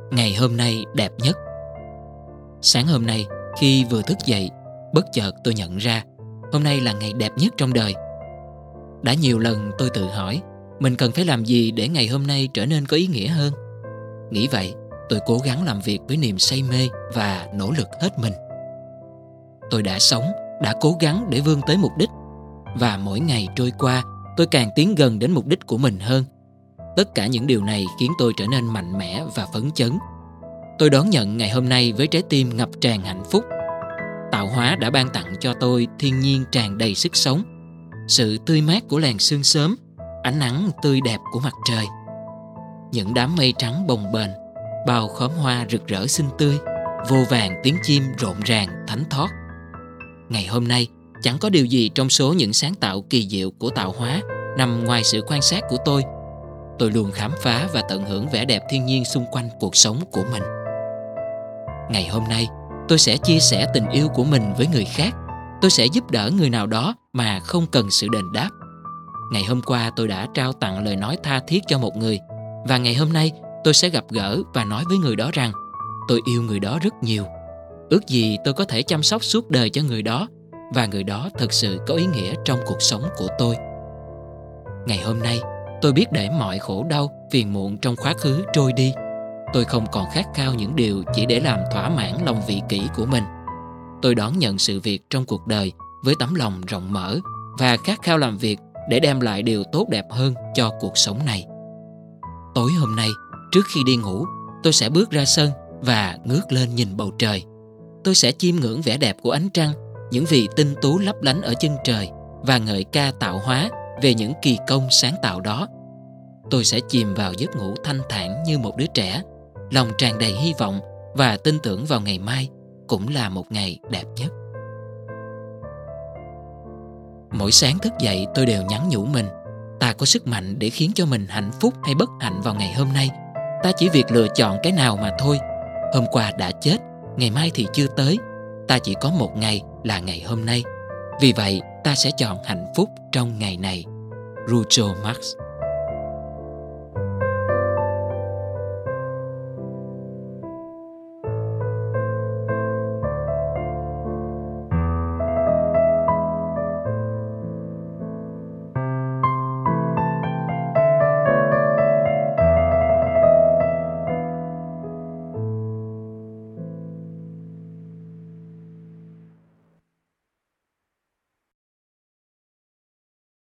Ngày hôm nay đẹp nhất. Sáng hôm nay, khi vừa thức dậy, bất chợt tôi nhận ra hôm nay là ngày đẹp nhất trong đời. Đã nhiều lần tôi tự hỏi mình cần phải làm gì để ngày hôm nay trở nên có ý nghĩa hơn. Nghĩ vậy, tôi cố gắng làm việc với niềm say mê và nỗ lực hết mình. Tôi đã sống, đã cố gắng để vươn tới mục đích. Và mỗi ngày trôi qua, tôi càng tiến gần đến mục đích của mình hơn. Tất cả những điều này khiến tôi trở nên mạnh mẽ và phấn chấn. Tôi đón nhận ngày hôm nay với trái tim ngập tràn hạnh phúc. Tạo hóa đã ban tặng cho tôi thiên nhiên tràn đầy sức sống, sự tươi mát của làn sương sớm, ánh nắng tươi đẹp của mặt trời. Những đám mây trắng bồng bềnh, bao khóm hoa rực rỡ xinh tươi, vô vàn tiếng chim rộn ràng thánh thót. Ngày hôm nay, chẳng có điều gì trong số những sáng tạo kỳ diệu của tạo hóa nằm ngoài sự quan sát của tôi. Tôi luôn khám phá và tận hưởng vẻ đẹp thiên nhiên xung quanh cuộc sống của mình. Ngày hôm nay, tôi sẽ chia sẻ tình yêu của mình với người khác. Tôi sẽ giúp đỡ người nào đó mà không cần sự đền đáp. Ngày hôm qua tôi đã trao tặng lời nói tha thiết cho một người. Và ngày hôm nay tôi sẽ gặp gỡ và nói với người đó rằng tôi yêu người đó rất nhiều. Ước gì tôi có thể chăm sóc suốt đời cho người đó, và người đó thực sự có ý nghĩa trong cuộc sống của tôi. Ngày hôm nay, tôi biết để mọi khổ đau, phiền muộn trong quá khứ trôi đi. Tôi không còn khát khao những điều chỉ để làm thỏa mãn lòng vị kỷ của mình. Tôi đón nhận sự việc trong cuộc đời với tấm lòng rộng mở và khát khao làm việc để đem lại điều tốt đẹp hơn cho cuộc sống này. Tối hôm nay, trước khi đi ngủ, tôi sẽ bước ra sân và ngước lên nhìn bầu trời. Tôi sẽ chiêm ngưỡng vẻ đẹp của ánh trăng, những vì tinh tú lấp lánh ở chân trời và ngợi ca tạo hóa về những kỳ công sáng tạo đó. Tôi sẽ chìm vào giấc ngủ thanh thản như một đứa trẻ, lòng tràn đầy hy vọng và tin tưởng vào ngày mai cũng là một ngày đẹp nhất. Mỗi sáng thức dậy tôi đều nhắn nhủ mình, ta có sức mạnh để khiến cho mình hạnh phúc hay bất hạnh vào ngày hôm nay. Ta chỉ việc lựa chọn cái nào mà thôi. Hôm qua đã chết, ngày mai thì chưa tới. Ta chỉ có một ngày là ngày hôm nay. Vì vậy, ta sẽ chọn hạnh phúc trong ngày này. Groucho Marx.